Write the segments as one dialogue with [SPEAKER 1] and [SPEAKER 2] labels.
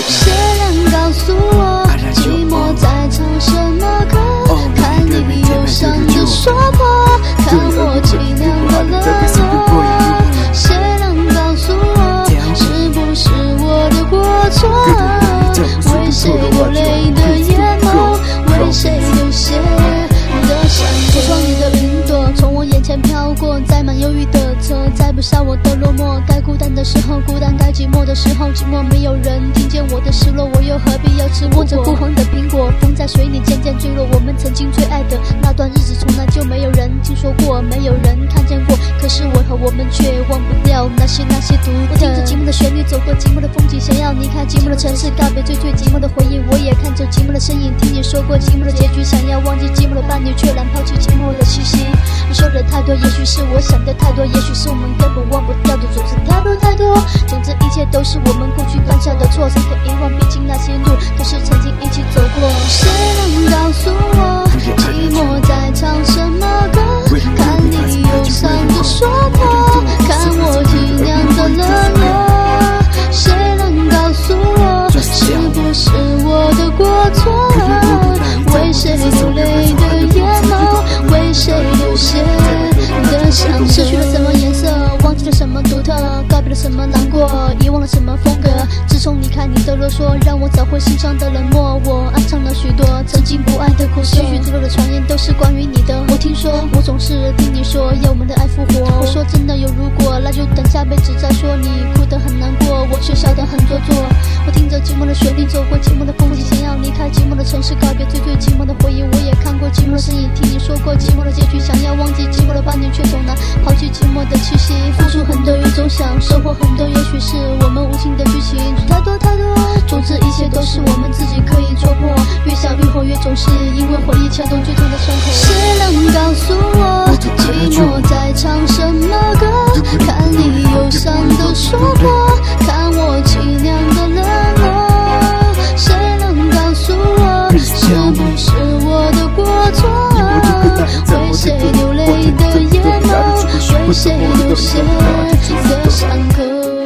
[SPEAKER 1] 谁能告诉我，寂寞在唱什么歌？看你忧伤的说破，看我凄凉的冷漠。谁能告诉我，是不是我的过错？为谁流泪的眼眸，为谁流血的伤口？窗里的云朵从我眼前飘过，载满忧郁的车，载不下我的落寞。该孤单的时候孤单，该寂寞的时候寂寞。没有人听见我的失落，我又何必要吃握着枯黄的苹果？风在水里渐渐坠落，我们曾经最爱的那段日子，从来就没有人听说过，没有人看见过。可是为何我们却忘不掉那些独特？我听着寂寞的旋律，走过寂寞的风景，想要离开寂寞的城市，告别最寂寞的回忆。我也看着寂寞的身影，听你说过寂寞的结局，想要忘记寂寞的伴侣，却懒抛弃寂寞的气息。你说的太多，也许是我想的太多，也许是我们根本忘不掉的，总是太多。总之一切都是我们过去犯下的错，谁可遗忘？毕竟那些路都是曾经一起走过。谁能告诉我，寂寞在唱什么歌？看你忧伤的说破，看我凄凉的冷漠。谁能告诉我，是不是我的过错？为谁流泪的眼眸，为谁流血的伤口？失去了什么颜色，忘记了什么独特，告别了什么难过，遗忘了什么风格。自从离开你的啰嗦，让我找回心上的冷漠。我暗藏了许多曾经不爱的苦涩，许许多多的传言都是关于你的。我听说，我总是听你说要我们的爱复活。我说真的有如果，那就等下辈子再说。你哭得很难过，我却笑得很做作。我听着寂寞的旋律，走过寂寞的风景，想要离开寂寞的城市，告别最寂寞的回忆。我也看过寂寞的身影，听你说过寂寞的结局，想要忘记寂寞的伴侣，却总难抛弃寂寞的气息。付出很多，越总想收获很多，也许是我们无情的剧情，太多。总之一切都是我们自己可以戳破，越想越后越总是因为回忆牵动最痛的伤口。谁能告诉我，寂寞在唱什么歌？看你忧伤的说破，看我凄凉的冷漠。谁能告诉我，是不是我的过错？为谁流泪的眼眸，为谁流血的伤口？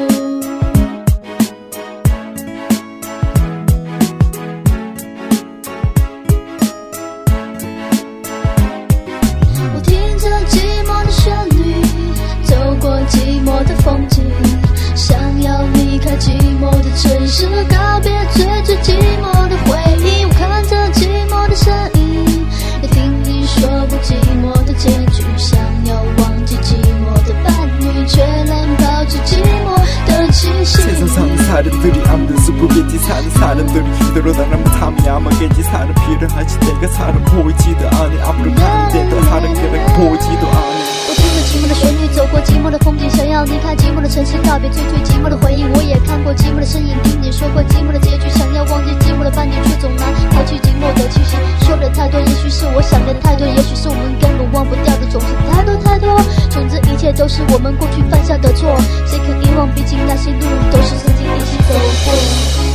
[SPEAKER 1] 我听着寂寞的旋律，走过寂寞的风景，想要离开寂寞的城市，告别最寂寞的回忆。我看着寂寞的身影，也听你说不寂寞的结局，想要忘记寂寞的伴侣，却难抛弃寂寞的气息。
[SPEAKER 2] 세상사는 사람들이 아무도 슬프겠지 사는 사람들이 이대로 나라면 탐이 아마겠지 사람 필요하지 내가 사람 보이지도 않니 아무런 가는데도 하는 게 보이지도 않니
[SPEAKER 1] 我听着寂寞的旋律，走过寂寞的风景，想要离开寂寞的城市，告别最寂寞的回忆。我也看过寂寞的身影，听你说过寂寞的结局，想要忘记寂寞的伴侣，却总难抛弃寂寞的气息。说的太多，也许是我想的太多，也许是我们根本忘不掉的，总是太多。总之一切都是我们过去犯下的错，谁可遗忘？毕竟那些路都是曾经一起走过。